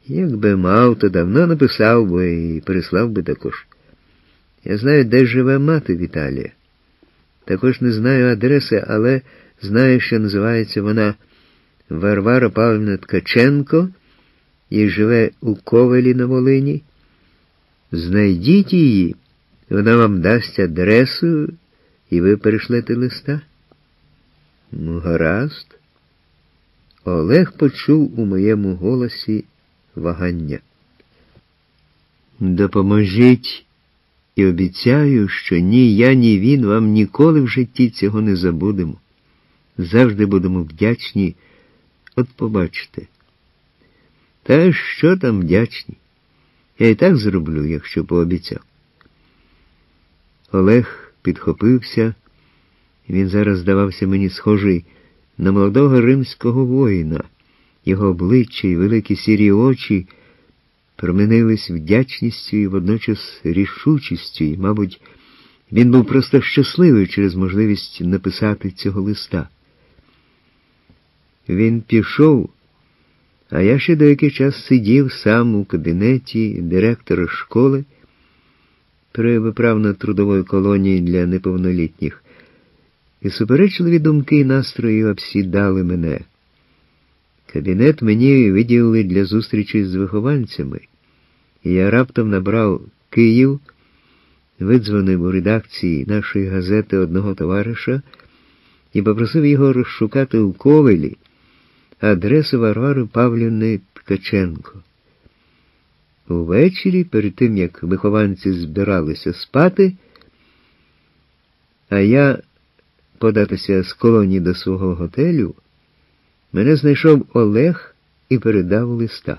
Якби мав, то давно написав би і переслав би також. Я знаю, де живе мати Віталія. Також не знаю адреси, але знаю, що називається вона Варвара Павлівна Ткаченко і живе у Ковелі на Волині. Знайдіть її, вона вам дасть адресу, і ви перешлете листа. Ну, гаразд. Олег почув у моєму голосі вагання. Допоможіть, і обіцяю, що ні я, ні він вам ніколи в житті цього не забудемо. Завжди будемо вдячні, от побачите. Та що там вдячні? Я і так зроблю, якщо пообіцяв. Олег підхопився, він зараз здавався мені схожий на молодого римського воїна. Його обличчя і великі сірі очі промінились вдячністю і водночас рішучістю, і, мабуть, він був просто щасливий через можливість написати цього листа. Він пішов, а я ще деякий час сидів сам у кабінеті директора школи при виправно-трудовій колонії для неповнолітніх, і суперечливі думки і настрої обсідали мене. Кабінет мені виділили для зустрічі з вихованцями, і я раптом набрав Київ, видзвонив у редакції нашої газети одного товариша і попросив його розшукати у Ковелі адресу Варвари Павлівни Ткаченко. Увечері, перед тим, як вихованці збиралися спати, а я податися з колонії до свого готелю, мене знайшов Олег і передав листа.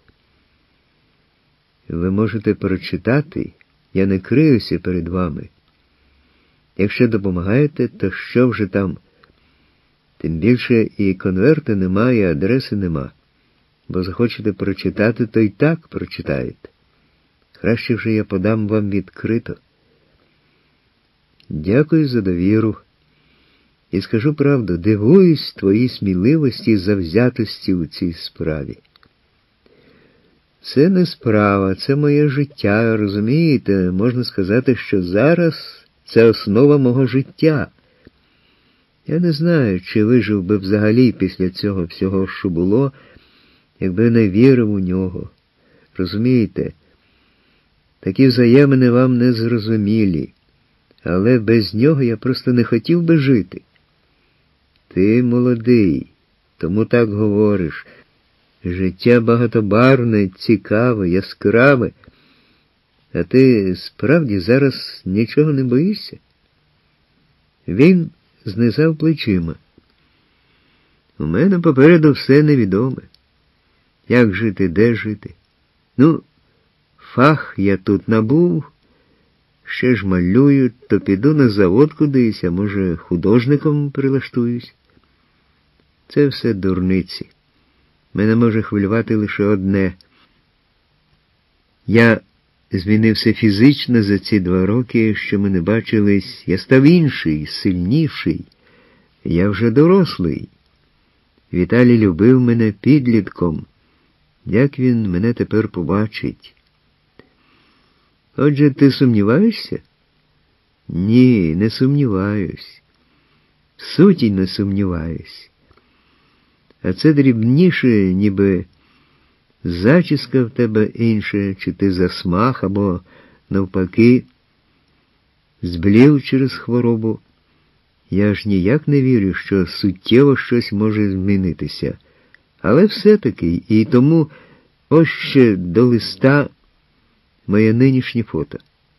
Ви можете прочитати, я не криюся перед вами. Якщо допомагаєте, то що вже там? Тим більше і конверта нема, і адреси нема. Бо захочете прочитати, то й так прочитаєте. Краще вже я подам вам відкрито. Дякую за довіру. І скажу правду, дивуюсь твоїй сміливості і завзятості у цій справі. Це не справа, це моє життя, розумієте? Можна сказати, що зараз це основа мого життя. Я не знаю, чи вижив би взагалі після цього всього, що було, якби не вірив у нього. Розумієте? Такі взаємини вам не зрозумілі, але без нього я просто не хотів би жити. Ти молодий, тому так говориш. Життя багатобарне, цікаве, яскраве. А ти справді зараз нічого не боїшся? Він знизав плечима. У мене попереду все невідоме. Як жити, де жити? Ну, фах я тут набув, ще ж малюю, то піду на завод кудись, а може художником прилаштуюсь. Це все дурниці. Мене може хвилювати лише одне. Я змінився фізично за ці 2 роки, що ми не бачились. Я став інший, сильніший. Я вже дорослий. Віталій любив мене підлітком. Як він мене тепер побачить? Отже, ти сумніваєшся? Ні, не сумніваюсь. В суті не сумніваюсь. А це дрібніше, ніби зачіска в тебе інша, чи ти засмах, або, навпаки, зблів через хворобу. Я ж ніяк не вірю, що суттєво щось може змінитися. Але все-таки, і тому ось ще до листа моє нинішнє фото.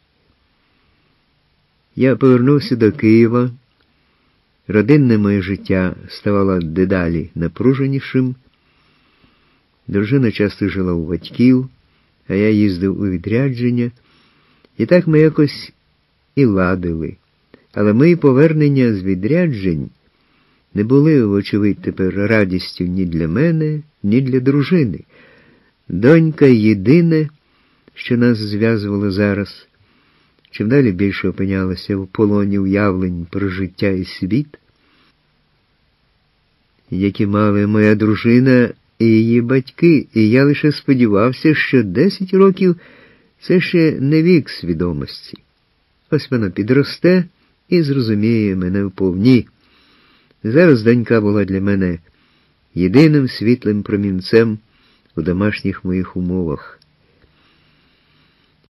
Я повернувся до Києва. Родинне моє життя ставало дедалі напруженішим. Дружина часто жила у батьків, а я їздив у відрядження. І так ми якось і ладили. Але мої повернення з відряджень не були, вочевидь, тепер радістю ні для мене, ні для дружини. Донька єдине, що нас зв'язувало зараз, чим далі більше опинялася в полоні уявлень про життя і світ, які мали моя дружина і її батьки, і я лише сподівався, що 10 років – це ще не вік свідомості. Ось вона підросте і зрозуміє мене вповні. Зараз донька була для мене єдиним світлим промінцем у домашніх моїх умовах.